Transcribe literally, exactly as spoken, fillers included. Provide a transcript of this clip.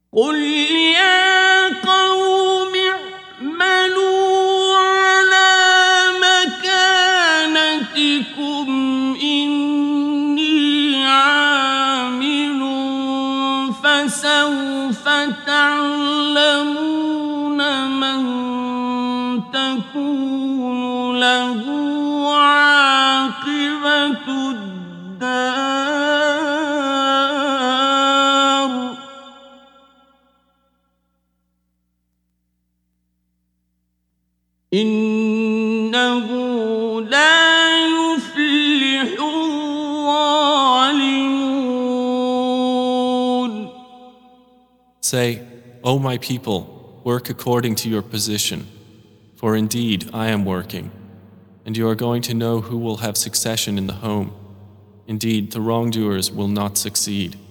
قل يا قوم اعملوا على مكانتكم إني عامل فسوف تعلمون من تكون له عاقبة الدار إنه لا يفلح الظالمون. Say, O my people, work according to your position, for indeed I am working, and you are going to know who will have succession in the home. Indeed, the wrongdoers will not succeed.